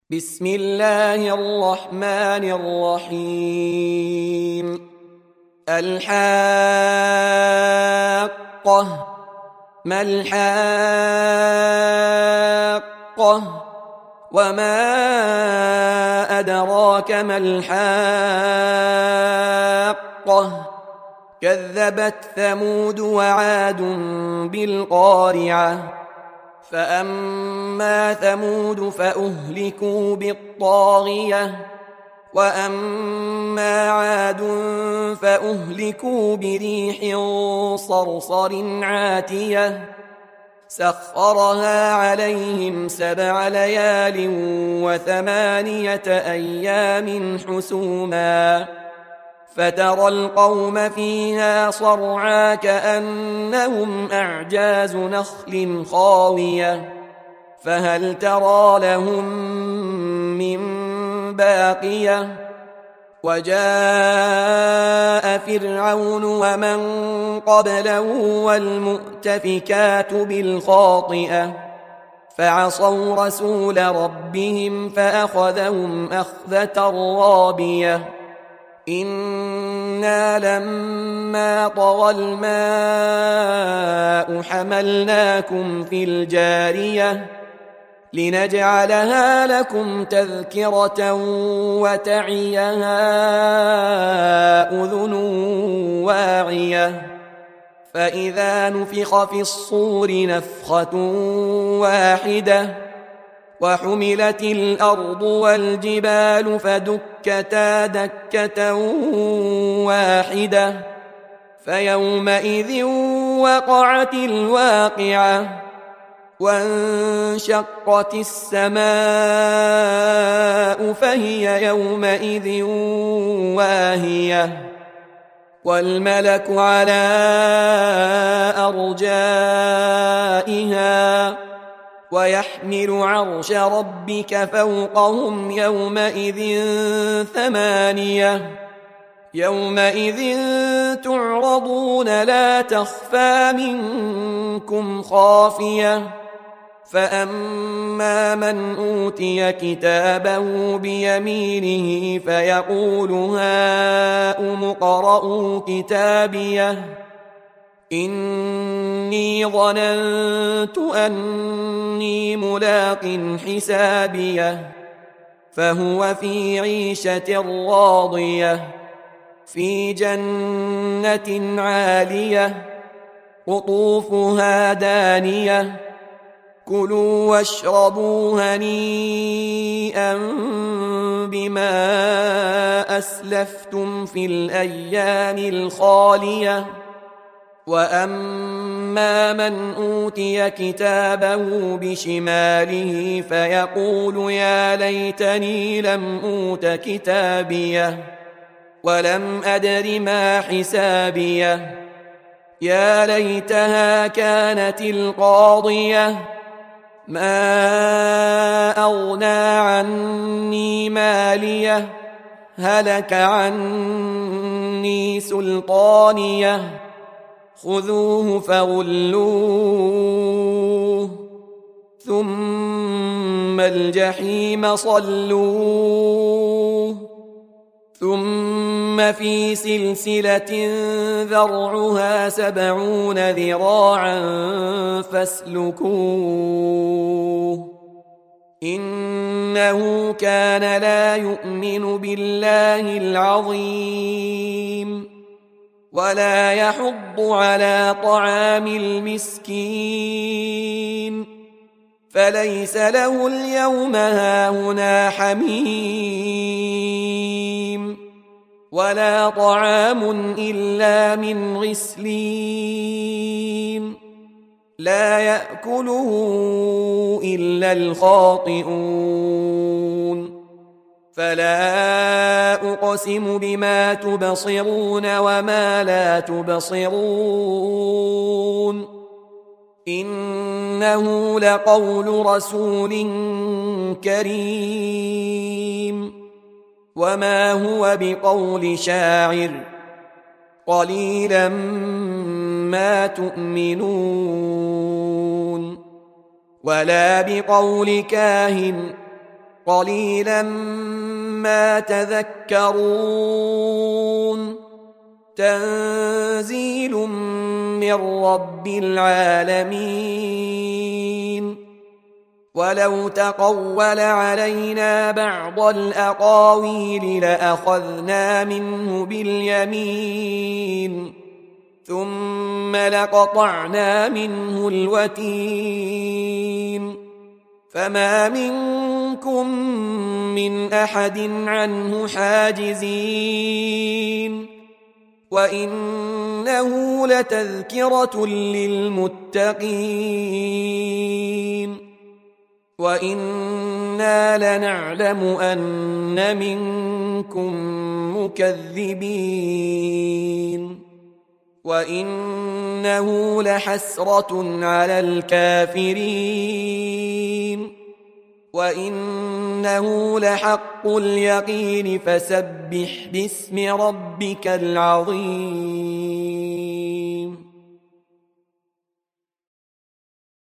بسم الله الرحمن الرحيم. الحاقة. ما الحاقة؟ وما أدراك ما الحاقة؟ كذبت ثمود وعاد بالقارعة. فأما ثمود فأهلكوا بالطاغية، وأما عاد فأهلكوا بريح صرصر عاتية سخرها عليهم 7 ليال و8 أيام حسوما، فترى القوم فيها صرعا كأنهم أعجاز نخل خاوية، فهل ترى لهم من باقية؟ وجاء فرعون ومن قبله والمؤتفكات بالخاطئة، فعصوا رسول ربهم فأخذهم أخذة رابية. إنا لما طغى الماء حملناكم في الجارية لنجعلها لكم تذكرة وتعيها أذن واعية. فإذا نفخ في الصور نفخة واحدة وحملت الأرض والجبال فدكتا دكة واحدة، فيومئذ وقعت الواقعة، وانشقت السماء فهي يومئذ واهية، والملك على أرجائها، ويحمل عرش ربك فوقهم يومئذ 8. يومئذ تعرضون لا تخفى منكم خافية. فأما من أوتي كتابه بيمينه فيقول هاؤم اقرءوا كتابيه إني ظننت أني ملاق حسابيه، فهو في عيشة راضية في جنة عالية قطوفها دانية. كلوا واشربوا هنيئا بما أسلفتم في الأيام الخالية. وأما من أوتي كتابه بشماله فيقول يا ليتني لم أوت كتابيه ولم أدر ما حسابيه، يا ليتها كانت القاضية، ما أغنى عني ماليه، هلك عني سلطانيه، خذوه فغلوه ثم الجحيم صلوه، ثم في سلسلة ذرعها 70 ذراعا فاسلكوه، إنه كان لا يؤمن بالله العظيم ولا يحض على طعام المسكين، فليس له اليوم هاهنا حميم ولا طعام إلا من غسلين لا يأكله إلا الخاطئون. فلا أقسم بما تبصرون وما لا تبصرون، إنه لقول رسول كريم، وما هو بقول شاعر، قليلا ما تؤمنون، ولا بقول كاهن، قليلا ما تذكرون تنزيل من رب العالمين ولو تقول علينا بعض الأقاويل لأخذنا منه باليمين ثم لقطعنا منه الوتين فما منكم من أحد عنه حاجزين وإنه لتذكرة للمتقين وإنا لنعلم أن منكم مكذبين وإنه لحسرة على الكافرين وإنه لحق اليقين فسبح باسم ربك العظيم